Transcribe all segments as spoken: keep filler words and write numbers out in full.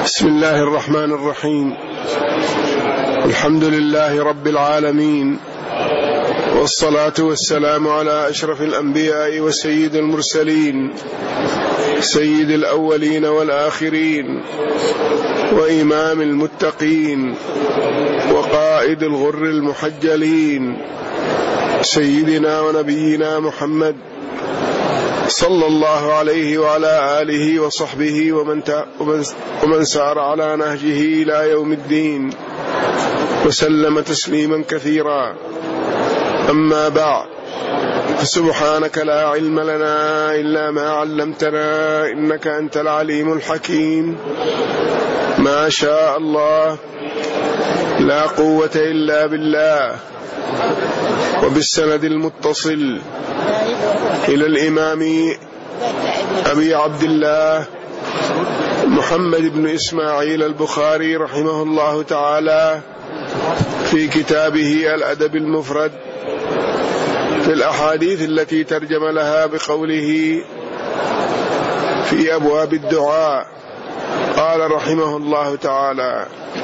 بسم الله الرحمن الرحيم. الحمد لله رب العالمين، والصلاة والسلام على أشرف الأنبياء وسيد المرسلين، سيد الأولين والآخرين، وإمام المتقين، وقائد الغر المحجلين، سيدنا ونبينا محمد صلى الله عليه وعلى آله وصحبه ومن, ومن سار على نهجه إلى يوم الدين، وسلم تسليما كثيرا. أما بعد، فسبحانك لا علم لنا إلا ما علمتنا إنك أنت العليم الحكيم. ما شاء الله، لا قوة إلا بالله. وبالسند المتصل إلى الإمام أبي عبد الله محمد بن إسماعيل البخاري رحمه الله تعالى في كتابه الأدب المفرد في الأحاديث التي ترجم لها بقوله في أبواب الدعاء، قال رحمه الله تعالى: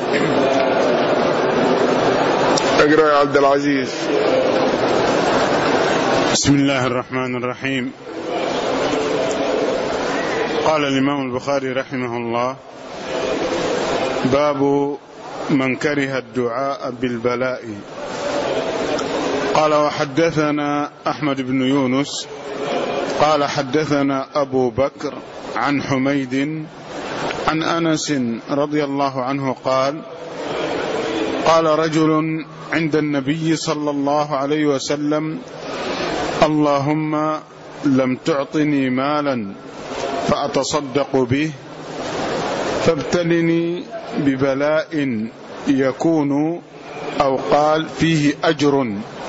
اقرأ يا عبد العزيز. بسم الله الرحمن الرحيم. قال الإمام البخاري رحمه الله: باب من كره الدعاء بالبلاء. قال: وحدثنا أحمد بن يونس قال حدثنا أبو بكر عن حميد عن أنس رضي الله عنه قال: قال رجل عند النبي صلى الله عليه وسلم: اللهم لم تعطني مالا فأتصدق به، فابتلني ببلاء يكون، أو قال فيه أجر.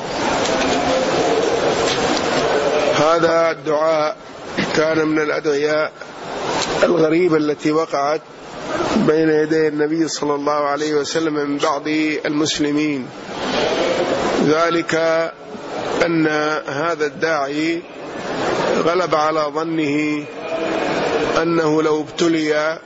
هذا الدعاء كان من الأدعياء الغريبة التي وقعت بين يدي النبي صلى الله عليه وسلم من بعض المسلمين، ذلك أن هذا الداعي غلب على ظنه أنه لو ابتلي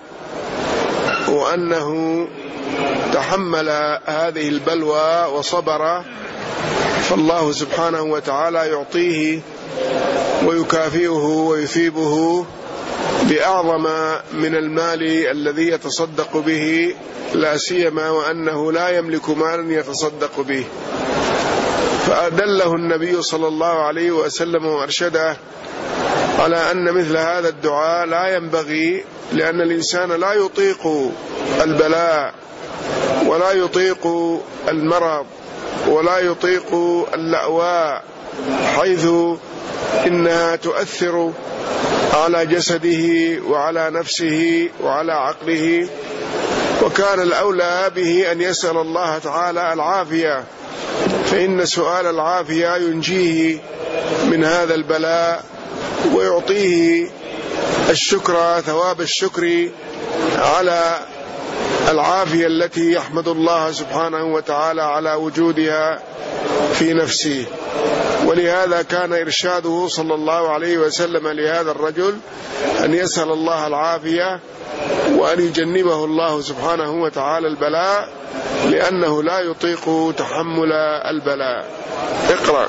وأنه تحمل هذه البلوى وصبر فالله سبحانه وتعالى يعطيه ويكافئه ويثيبه بأعظم من المال الذي يتصدق به، لا سيما وأنه لا يملك مالا يتصدق به. فأدله النبي صلى الله عليه وسلم وأرشده على أن مثل هذا الدعاء لا ينبغي، لأن الإنسان لا يطيق البلاء ولا يطيق المرض ولا يطيق اللأواء، حيث إنها تؤثر على جسده وعلى نفسه وعلى عقله، وكان الأولى به أن يسأل الله تعالى العافية، فإن سؤال العافية ينجيه من هذا البلاء ويعطيه الشكر، ثواب الشكر على العافية التي يحمد الله سبحانه وتعالى على وجودها في نفسه. ولهذا كان إرشاده صلى الله عليه وسلم لهذا الرجل أن يسأل الله العافية وأن يجنبه الله سبحانه وتعالى البلاء، لأنه لا يطيق تحمل البلاء. اقرأ.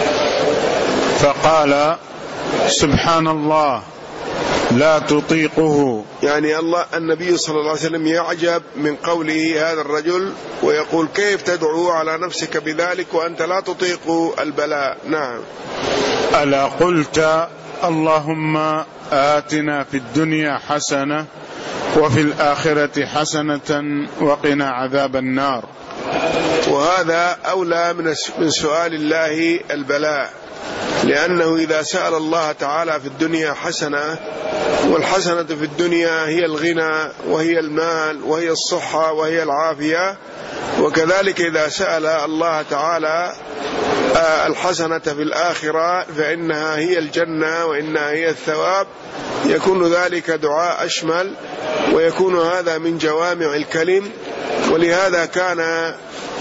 فقال: سبحان الله لا تطيقه. يعني الله النبي صلى الله عليه وسلم يعجب من قوله هذا الرجل ويقول: كيف تدعو على نفسك بذلك وأنت لا تطيق البلاء؟ نعم. ألا قلت اللهم آتنا في الدنيا حسنة وفي الآخرة حسنة وقنا عذاب النار. وهذا أولى من سؤال الله البلاء، لأنه إذا سأل الله تعالى في الدنيا حسنة، والحسنة في الدنيا هي الغنى وهي المال وهي الصحة وهي العافية، وكذلك إذا سأل الله تعالى الحسنة في الآخرة فإنها هي الجنة وإنها هي الثواب، يكون ذلك دعاء أشمل ويكون هذا من جوامع الكلم. ولهذا كان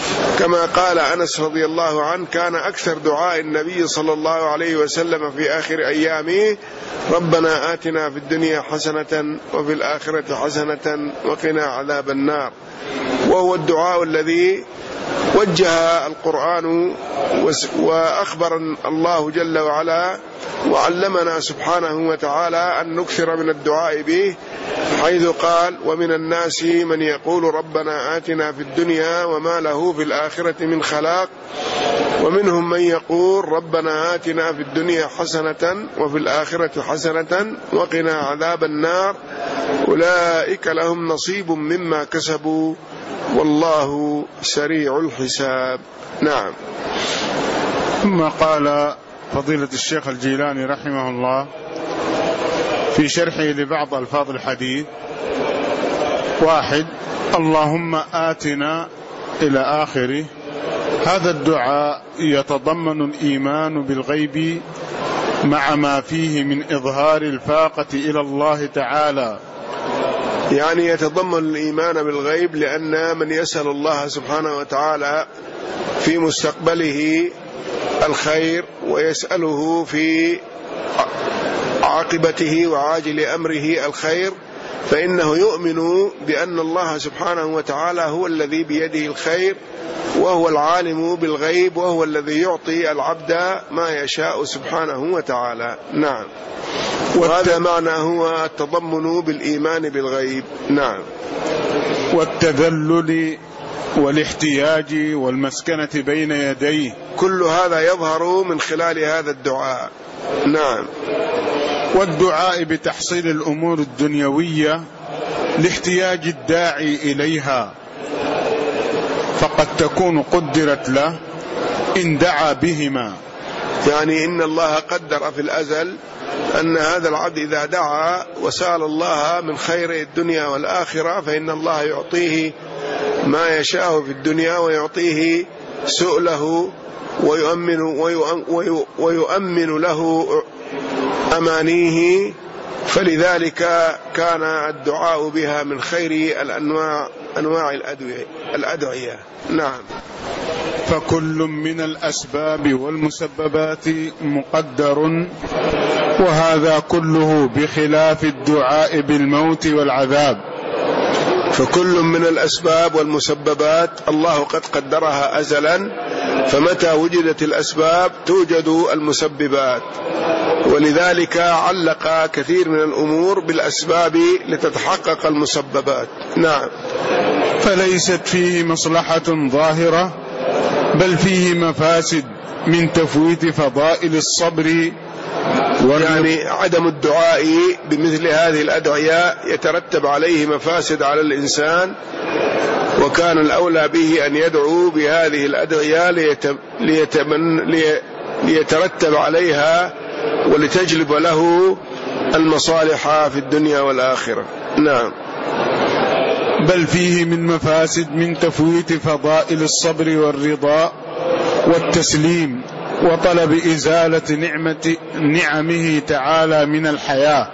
كما قال أنس رضي الله عنه: كان أكثر دعاء النبي صلى الله عليه وسلم في آخر أيامه: ربنا آتنا في الدنيا حسنة وفي الآخرة حسنة وقنا عذاب النار. وهو الدعاء الذي وجه القرآن وأخبر الله جل وعلا وعلمنا سبحانه وتعالى أن نكثر من الدعاء به، حيث قال: ومن الناس من يقول ربنا آتنا في الدنيا وما له في الآخرة من خلاق، ومنهم من يقول ربنا آتنا في الدنيا حسنة وفي الآخرة حسنة وقنا عذاب النار، أولئك لهم نصيب مما كسبوا والله سريع الحساب. نعم. ثم قال فضيلة الشيخ الجيلاني رحمه الله في شرحه لبعض ألفاظ الحديث: واحد: اللهم آتنا إلى آخره. هذا الدعاء يتضمن الإيمان بالغيب مع ما فيه من إظهار الفاقة إلى الله تعالى، يعني يتضمن الإيمان بالغيب، لأن من يسأل الله سبحانه وتعالى في مستقبله الخير ويسأله في عاقبته وعاجل أمره الخير، فإنه يؤمن بأن الله سبحانه وتعالى هو الذي بيده الخير، وهو العالم بالغيب، وهو الذي يعطي العبد ما يشاء سبحانه وتعالى. نعم. وهذا معنى هو التضمن بالإيمان بالغيب. نعم. والتذلل والاحتياج والمسكنة بين يديه، كل هذا يظهر من خلال هذا الدعاء. نعم. والدعاء بتحصيل الأمور الدنيوية لاحتياج الداعي إليها، فقد تكون قدرت له إن دعا بهما، يعني إن الله قدر في الأزل أن هذا العبد إذا دعا وسأل الله من خير الدنيا والآخرة فإن الله يعطيه ما يشاء في الدنيا، ويعطيه سؤله ويؤمن, ويؤمن له أمانيه، فلذلك كان الدعاء بها من خير الأنواع أنواع الأدعية. نعم. فكل من الأسباب والمسببات مقدر، وهذا كله بخلاف الدعاء بالموت والعذاب. فكل من الأسباب والمسببات الله قد قدرها أزلا، فمتى وجدت الأسباب توجد المسببات، ولذلك علق كثير من الأمور بالأسباب لتتحقق المسببات. نعم. فليست فيه مصلحة ظاهرة، بل فيه مفاسد من تفويت فضائل الصبر، يعني عدم الدعاء بمثل هذه الأدعية يترتب عليه مفاسد على الإنسان، وكان الأولى به أن يدعو بهذه الأدعية ليترتب عليها ولتجلب له المصالح في الدنيا والآخرة. نعم. بل فيه من مفاسد من تفويت فضائل الصبر والرضا والتسليم وطلب إزالة نعمة نعمه تعالى من الحياة،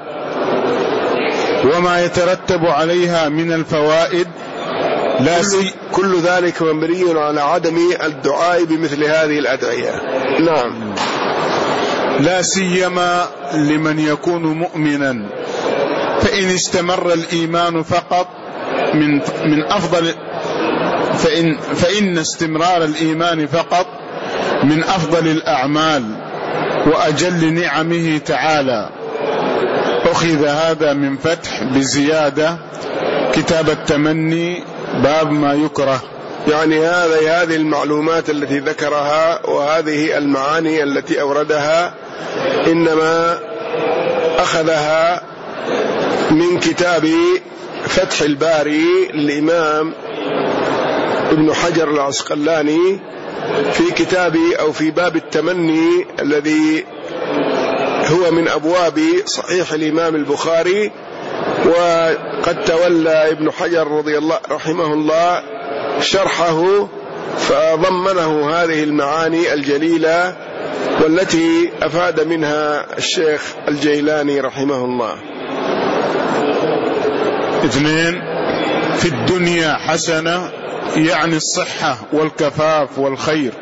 وما يترتب عليها من الفوائد، لا سي كل ذلك مبني على عدم الدعاء بمثل هذه الأدعية. نعم. لا سيما لمن يكون مؤمنا، فإن استمر الإيمان فقط من من أفضل فإن فإن استمرار الإيمان فقط من أفضل الأعمال وأجل نعمه تعالى. أخذ هذا من فتح بزيادة كتاب التمني باب ما يكره. يعني هذه هذه المعلومات التي ذكرها وهذه المعاني التي أوردها إنما أخذها من كتاب فتح الباري للإمام ابن حجر العسقلاني في كتاب أو في باب التمني الذي هو من أبواب صحيح الإمام البخاري. وقد تولى ابن حجر رضي الله رحمه الله شرحه، فضمنه هذه المعاني الجليلة والتي أفاد منها الشيخ الجيلاني رحمه الله. اثنين: في الدنيا حسنة يعني الصحة والكفاف والخير.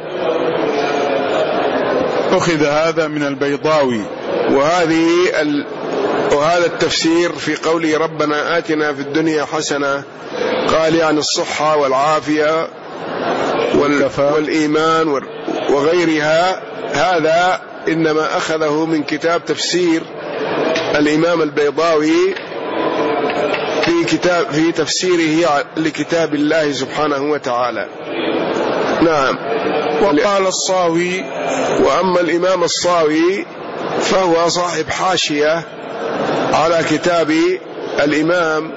أخذ هذا من البيضاوي. وهذه ال... وهذا التفسير في قوله ربنا آتنا في الدنيا حسنة، قال يعني الصحة والعافية وال... والإيمان وغيرها. هذا إنما أخذه من كتاب تفسير الإمام البيضاوي في كتاب في تفسيره لكتاب الله سبحانه وتعالى. نعم. وقال الصاوي. وأما الإمام الصاوي فهو صاحب حاشية على كتاب الإمام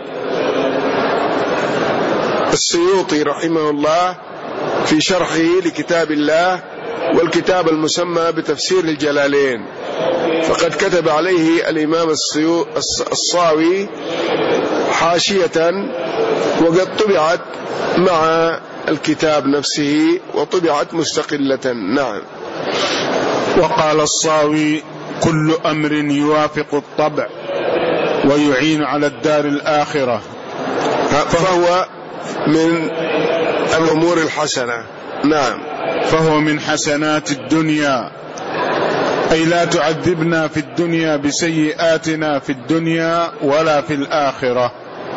السيوطي رحمه الله في شرحه لكتاب الله، والكتاب المسمى بتفسير الجلالين، فقد كتب عليه الإمام الصاوي حاشية وقد طبعت مع الكتاب نفسه وطبعت مستقلة. نعم. وقال الصاوي كل أمر يوافق الطبع ويعين على الدار الآخرة فهو من الأمور الحسنة. نعم. فهو من حسنات الدنيا، أي لا تعذبنا في الدنيا بسيئاتنا في الدنيا ولا في الآخرة.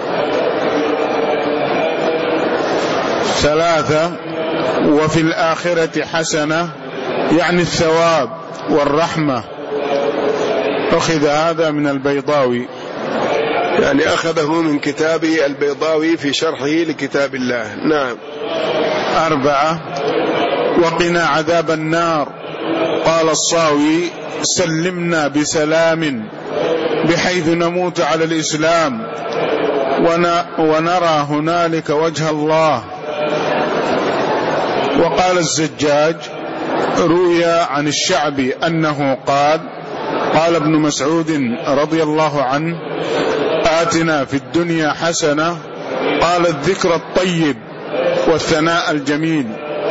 ثلاثة. وفي الآخرة حسنة، يعني الثواب والرحمة. أخذ هذا من البيضاوي، يعني أخذه من كتاب البيضاوي في شرحه لكتاب الله. نعم. أربعة. وقنا عذاب النار، قال الصاوي سلمنا بسلام بحيث نموت على الإسلام ونرى هنالك وجه الله. وقال الزجاج روي عن الشعبي أنه قال قال ابن مسعود رضي الله عنه آتنا في الدنيا حسنة، قال الذكر الطيب والثناء الجميل.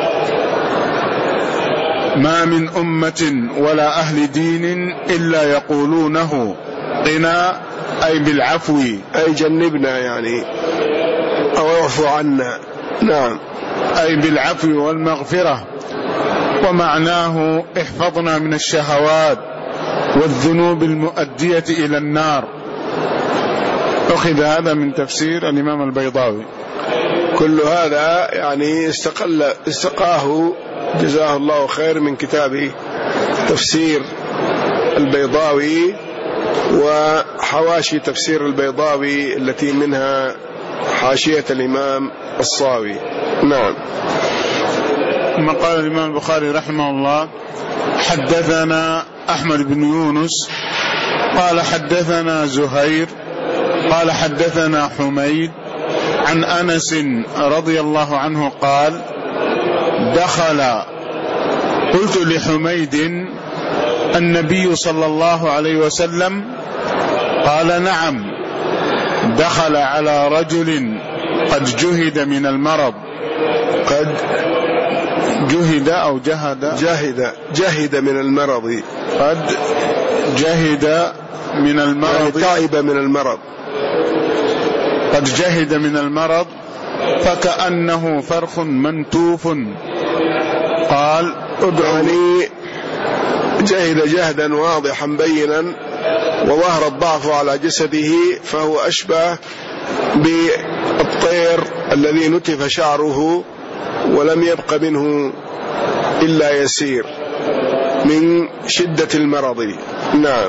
ما من أمة ولا أهل دين إلا يقولونه قنا، أي بالعفو، أي جنبنا يعني أو اعفو عنا. نعم. أي بالعفو والمغفرة، ومعناه احفظنا من الشهوات والذنوب المؤدية إلى النار. أخذ هذا من تفسير الإمام البيضاوي. كل هذا يعني استقل استقاه جزاه الله خير من كتابه تفسير البيضاوي وحواشي تفسير البيضاوي التي منها حاشية الإمام الصاوي. نعم. ثم قال الإمام البخاري رحمه الله حدثنا أحمد بن يونس قال حدثنا زهير قال حدثنا حميد عن أنس رضي الله عنه قال دخل، قلت لحميد النبي صلى الله عليه وسلم؟ قال نعم، دخل على رجل قد جهد من المرض. قد جهد أو جهد جهد جهد من المرض. قد جهد من المرض، تعب من المرض. قد جهد من المرض فكأنه فرخ منتوف. قال ادعني. جهد جهدا واضحا بينا وظهر الضعف على جسده، فهو أشبه بالطير الذي نتف شعره ولم يبق منه إلا يسير من شدة المرض. نعم.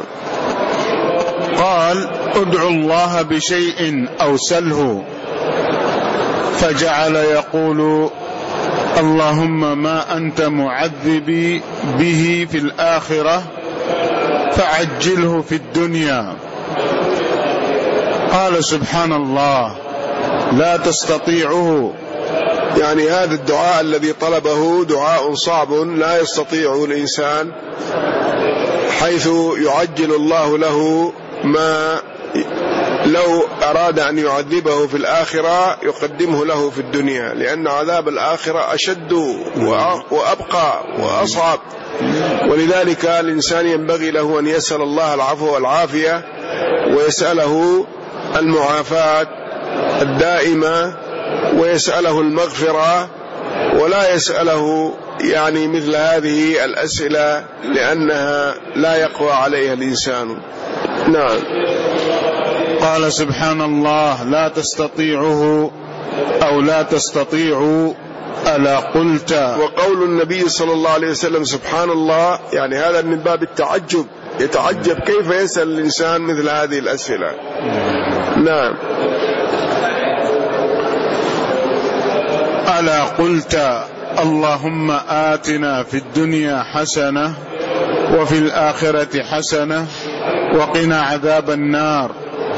قال ادعو الله بشيء أو سله، فجعل يقول اللهم ما أنت معذبي به في الآخرة فعجله في الدنيا. قال سبحان الله لا تستطيعه. يعني هذا الدعاء الذي طلبه دعاء صعب لا يستطيعه الإنسان، حيث يعجل الله له ما لو أراد أن يعذبه في الآخرة يقدمه له في الدنيا، لأن عذاب الآخرة أشد وأبقى وأصعب. ولذلك الإنسان ينبغي له أن يسأل الله العفو والعافية، ويسأله المعافاة الدائمة ويسأله المغفرة، ولا يسأله يعني مثل هذه الأسئلة لأنها لا يقوى عليها الإنسان. نعم. قال سبحان الله لا تستطيعه أو لا تستطيعوا ألا قلت. وقول النبي صلى الله عليه وسلم سبحان الله، يعني هذا من باب التعجب، يتعجب كيف يسأل الإنسان مثل هذه الأسئلة. نعم. ألا قلت اللهم آتنا في الدنيا حسنة وفي الآخرة حسنة وقنا عذاب النار،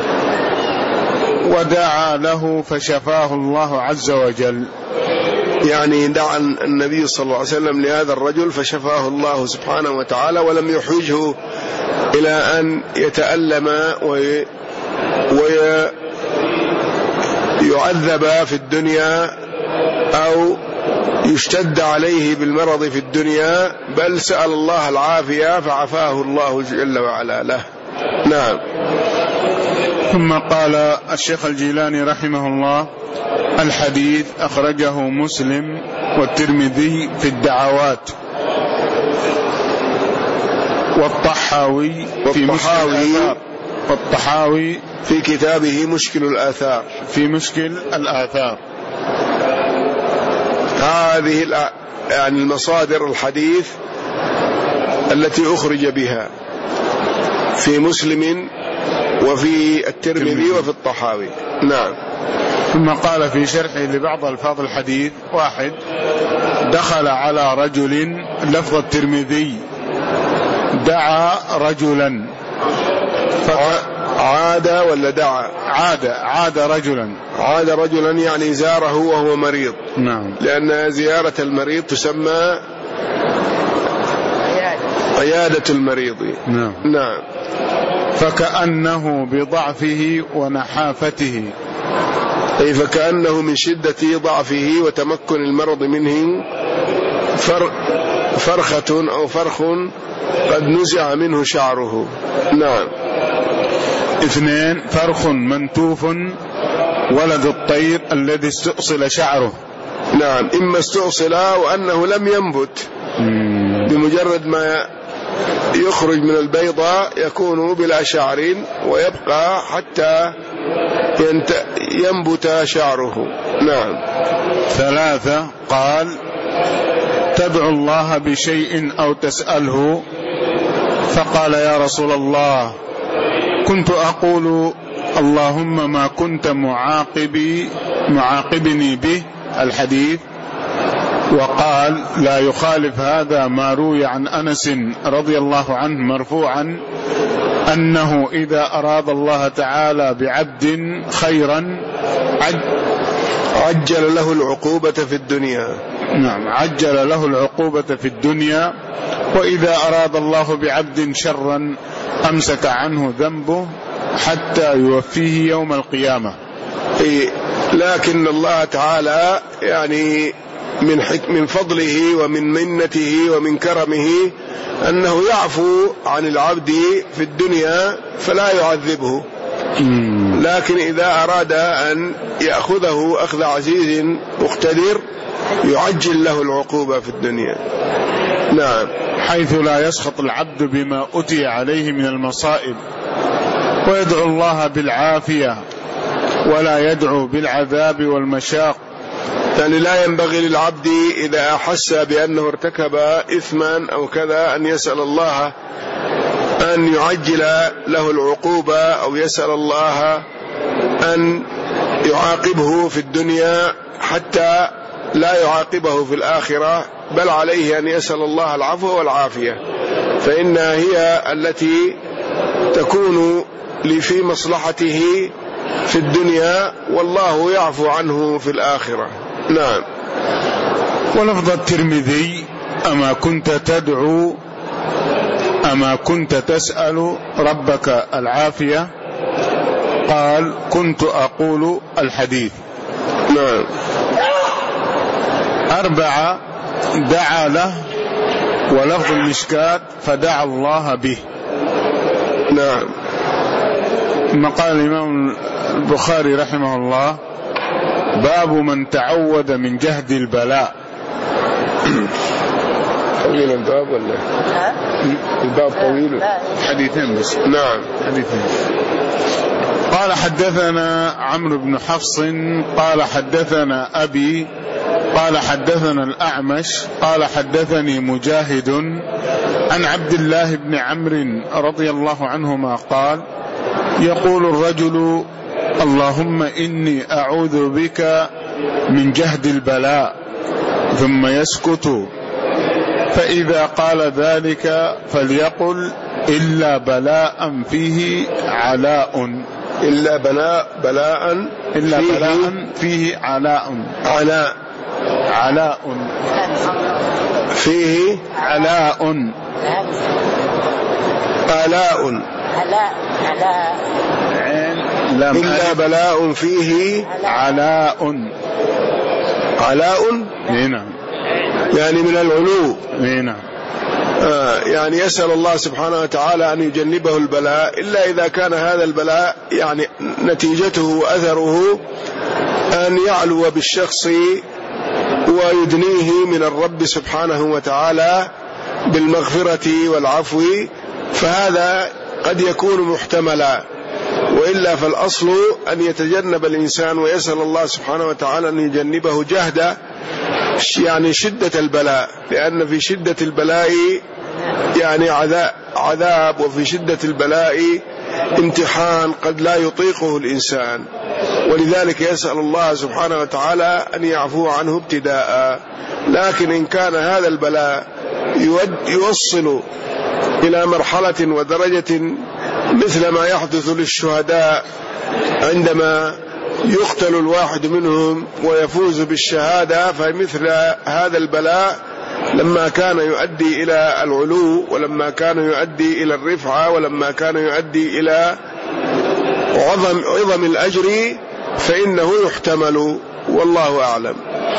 ودعا له فشفاه الله عز وجل. يعني دعا النبي صلى الله عليه وسلم لهذا الرجل فشفاه الله سبحانه وتعالى، ولم يحوجه إلى أن يتألم ويعذب في الدنيا أو يشتد عليه بالمرض في الدنيا، بل سأل الله العافية فعفاه الله جل وعلا له. نعم. ثم قال الشيخ الجيلاني رحمه الله الحديث أخرجه مسلم والترمذي في الدعوات، والطحاوي في مشكل الآثار، والطحاوي في كتابه مشكل الآثار في مشكل الآثار. هذه يعني المصادر الحديث التي أخرج بها في مسلم وفي الترمذي وفي الطحاوي. نعم. ثم قال في شرحه لبعض الفاظ الحديث: واحد، دخل على رجل، لفظ الترمذي دعا رجلا، عاد ولا دعا؟ عاد عاد رجلا عاد رجلا يعني زاره وهو مريض. نعم. لأن زيارة المريض تسمى عيادة المريض. نعم. نعم. فكأنه بضعفه ونحافته، أي فكأنه من شدة ضعفه وتمكن المرض منه فرخة أو فرخ قد نزع منه شعره. نعم. اثنين، فرخ منتوف ولد الطير الذي استؤصل شعره. نعم. إما استؤصل وأنه لم ينبت، بمجرد ما يخرج من البيضة يكون بلا شعر ويبقى حتى ينبت شعره. نعم. ثلاثة، قال تدعو الله بشيء أو تسأله، فقال يا رسول الله كنت أقول اللهم ما كنت معاقبي معاقبني به، الحديث. وقال لا يخالف هذا ما روي عن أنس رضي الله عنه مرفوعا أنه إذا أراد الله تعالى بعبد خيرا عجل له العقوبة في الدنيا. نعم، عجل له العقوبة في الدنيا، وإذا أراد الله بعبد شرا أمسك عنه ذنبه حتى يوفيه يوم القيامة. لكن الله تعالى يعني من من فضله ومن منته ومن كرمه أنه يعفو عن العبد في الدنيا فلا يعذبه، لكن إذا أراد أن يأخذه أخذ عزيز مقتدر يعجل له العقوبة في الدنيا. نعم. حيث لا يسخط العبد بما أتي عليه من المصائب، ويدعو الله بالعافية ولا يدعو بالعذاب والمشاق. يعني لا ينبغي للعبد إذا أحس بأنه ارتكب إثما أو كذا أن يسأل الله أن يعجل له العقوبة أو يسأل الله أن يعاقبه في الدنيا حتى لا يعاقبه في الآخرة، بل عليه أن يسأل الله العفو والعافية، فإنها هي التي تكون في مصلحته في الدنيا، والله يعفو عنه في الآخرة. نعم. ولفظ الترمذي أما كنت تدعو أما كنت تسأل ربك العافية، قال كنت أقول الحديث. نعم. أربعة، دعا له، ولفظ المشكات فدعا الله به. نعم. ثم قال الإمام البخاري رحمه الله باب من تعود من جهد البلاء. طويل الباب ولا الباب طويل؟ حديثين بس. نعم حديثين. قال حدثنا عمرو بن حفص قال حدثنا أبي قال حدثنا الأعمش قال حدثني مجاهد عن عبد الله بن عمرو رضي الله عنهما قال يقول الرجل اللهم إني أعوذ بك من جهد البلاء ثم يسكت، فإذا قال ذلك فليقل إلا بلاء فيه علاء إلا بلاء بلاء إلا فيه بلاء فيه علاء علاء علاء فيه علاء آلاء علاء إلا بلاء فيه علاء علاء نعم يعني من العلو. نعم آه يعني يسأل الله سبحانه وتعالى أن يجنبه البلاء، إلا إذا كان هذا البلاء يعني نتيجته وأثره أن يعلو بالشخص ويدنيه من الرب سبحانه وتعالى بالمغفرة والعفو، فهذا قد يكون محتملا، وإلا فالأصل أن يتجنب الإنسان ويسأل الله سبحانه وتعالى أن يجنبه جهد يعني شدة البلاء، لأن في شدة البلاء يعني عذاب، وفي شدة البلاء امتحان قد لا يطيقه الإنسان، ولذلك يسأل الله سبحانه وتعالى أن يعفو عنه ابتداء. لكن إن كان هذا البلاء يوصل إلى مرحلة ودرجة مثل ما يحدث للشهداء عندما يقتل الواحد منهم ويفوز بالشهادة، فمثل هذا البلاء لما كان يؤدي إلى العلو، ولما كان يؤدي إلى الرفعة، ولما كان يؤدي إلى عظم, عظم الأجر، فإنه يحتمل، والله أعلم.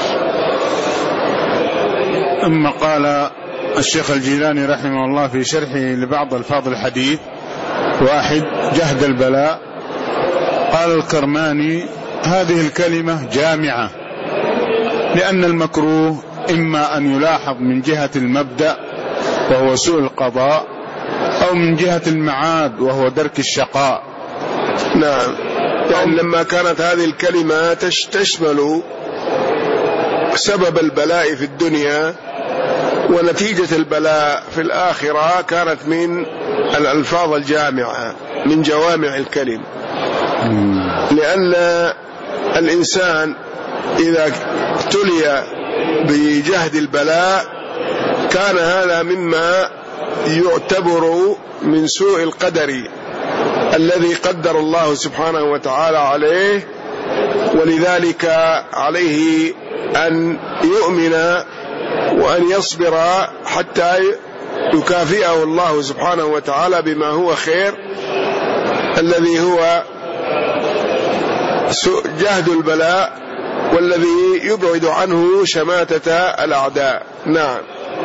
ثم قال الشيخ الجيلاني رحمه الله في شرحه لبعض الفاظ الحديث: واحد، جهد البلاء. قال الكرماني: هذه الكلمة جامعة، لأن المكروه إما أن يلاحظ من جهة المبدأ وهو سوء القضاء، أو من جهة المعاد وهو درك الشقاء. نعم، يعني لما كانت هذه الكلمة تشمل سبب البلاء في الدنيا ونتيجة البلاء في الآخرة، كانت من الألفاظ الجامعة من جوامع الكلم، لأن الإنسان إذا ابتلي بجهد البلاء كان هذا مما يعتبر من سوء القدر الذي قدر الله سبحانه وتعالى عليه، ولذلك عليه أن يؤمن وأن يصبر حتى يكافئه الله سبحانه وتعالى بما هو خير، الذي هو جهد البلاء والذي يبعد عنه شماتة الأعداء. نعم.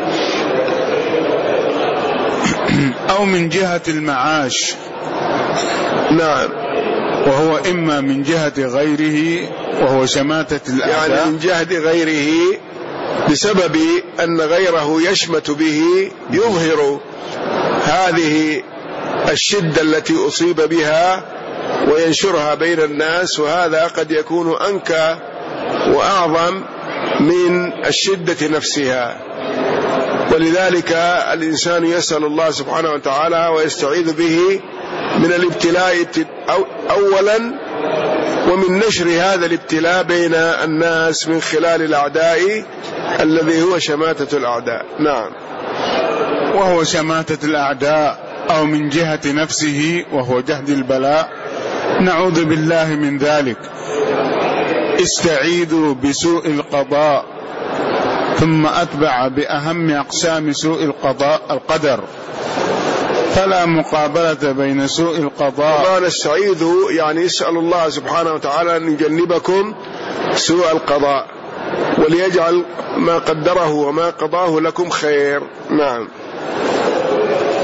أو من جهة المعاش. نعم، وهو إما من جهة غيره وهو شماتة الأعداء، يعني من جهة غيره بسبب أن غيره يشمت به، يظهر هذه الشدة التي أصيب بها وينشرها بين الناس، وهذا قد يكون أنكى وأعظم من الشدة نفسها. ولذلك الإنسان يسأل الله سبحانه وتعالى ويستعيذ به من الابتلاء أولا، ومن نشر هذا الابتلاء بين الناس من خلال الأعداء الذي هو شماتة الأعداء. نعم. وهو شماتة الأعداء، أو من جهة نفسه وهو جهد البلاء. نعوذ بالله من ذلك. استعيذوا بسوء القضاء، ثم أتبع بأهم أقسام سوء القضاء القدر، فلا مقابلة بين سوء القضاء. وما نستعيذ يعني يسأل الله سبحانه وتعالى أن يجنبكم سوء القضاء، وليجعل ما قدره وما قضاه لكم خير. نعم.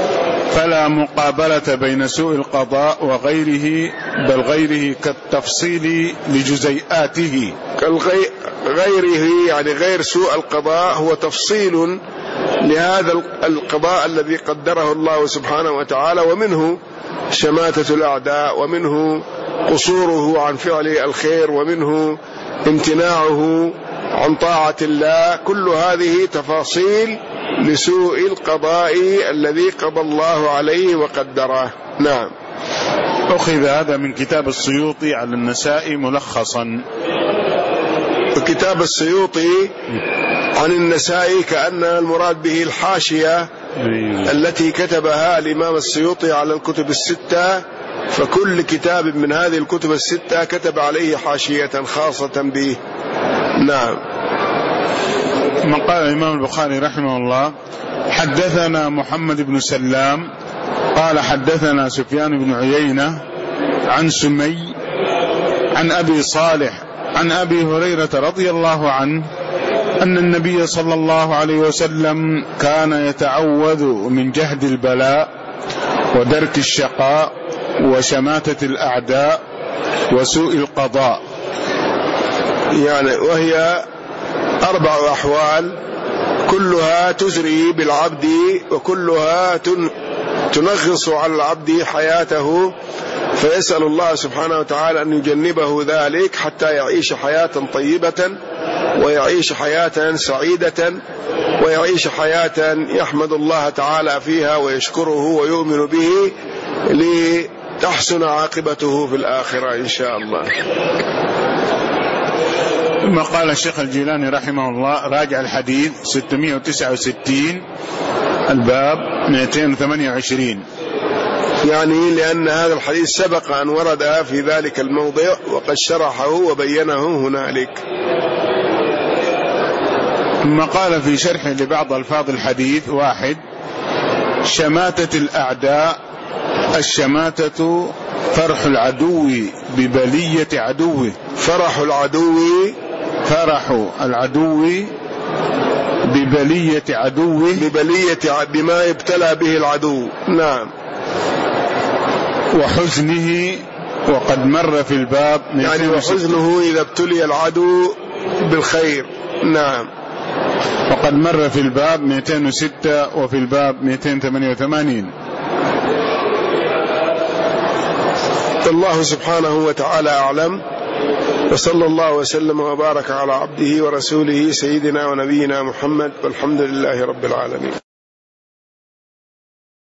فلا مقابلة بين سوء القضاء وغيره، بل غيره كالتفصيل لجزيئاته. غيره يعني غير سوء القضاء هو تفصيل لهذا القضاء الذي قدره الله سبحانه وتعالى، ومنه شماتة الأعداء، ومنه قصوره عن فعل الخير، ومنه امتناعه عن طاعة الله. كل هذه تفاصيل لسوء القضاء الذي قضى الله عليه وقدره. نعم. أخذ هذا من كتاب السيوطي على النسائي ملخصا. كتاب السيوطي عن النسائي كأن المراد به الحاشية التي كتبها الإمام السيوطي على الكتب الستة، فكل كتاب من هذه الكتب الستة كتب عليه حاشية خاصة به. نعم. من قال الإمام البخاري رحمه الله: حدثنا محمد بن سلام قال حدثنا سفيان بن عيينة عن سمي عن أبي صالح عن أبي هريرة رضي الله عنه أن النبي صلى الله عليه وسلم كان يتعوذ من جهد البلاء ودرك الشقاء وشماتة الأعداء وسوء القضاء. يعني وهي أربع أحوال كلها تزري بالعبد، وكلها تنغص على العبد حياته، فيسأل الله سبحانه وتعالى أن يجنبه ذلك حتى يعيش حياة طيبة، ويعيش حياة سعيدة، ويعيش حياة يحمد الله تعالى فيها ويشكره ويؤمن به لتحسن عاقبته في الآخرة إن شاء الله. ثم قال الشيخ الجيلاني رحمه الله: راجع الحديث ستمائة وتسعة وستين الباب مئتين وثمانية وعشرين، يعني لأن هذا الحديث سبق أن ورد في ذلك الموضع وقد شرحه وبينه هنالك. ثم قال في شرح لبعض ألفاظ الحديث: واحد، شماتة الأعداء. الشماتة فرح العدو ببلية عدوه. فرح العدو فرح العدو ببلية عدوه ببلية بما يبتلى به العدو. نعم. وحزنه، وقد مر في الباب يعني وحزنه إذا ابتلي العدو بالخير. نعم. وقد مر في الباب مئتين وستة وفي الباب مئتين وثمانية وثمانين. الله سبحانه وتعالى أعلم، وصلى الله وسلم وبارك على عبده ورسوله سيدنا ونبينا محمد، والحمد لله رب العالمين.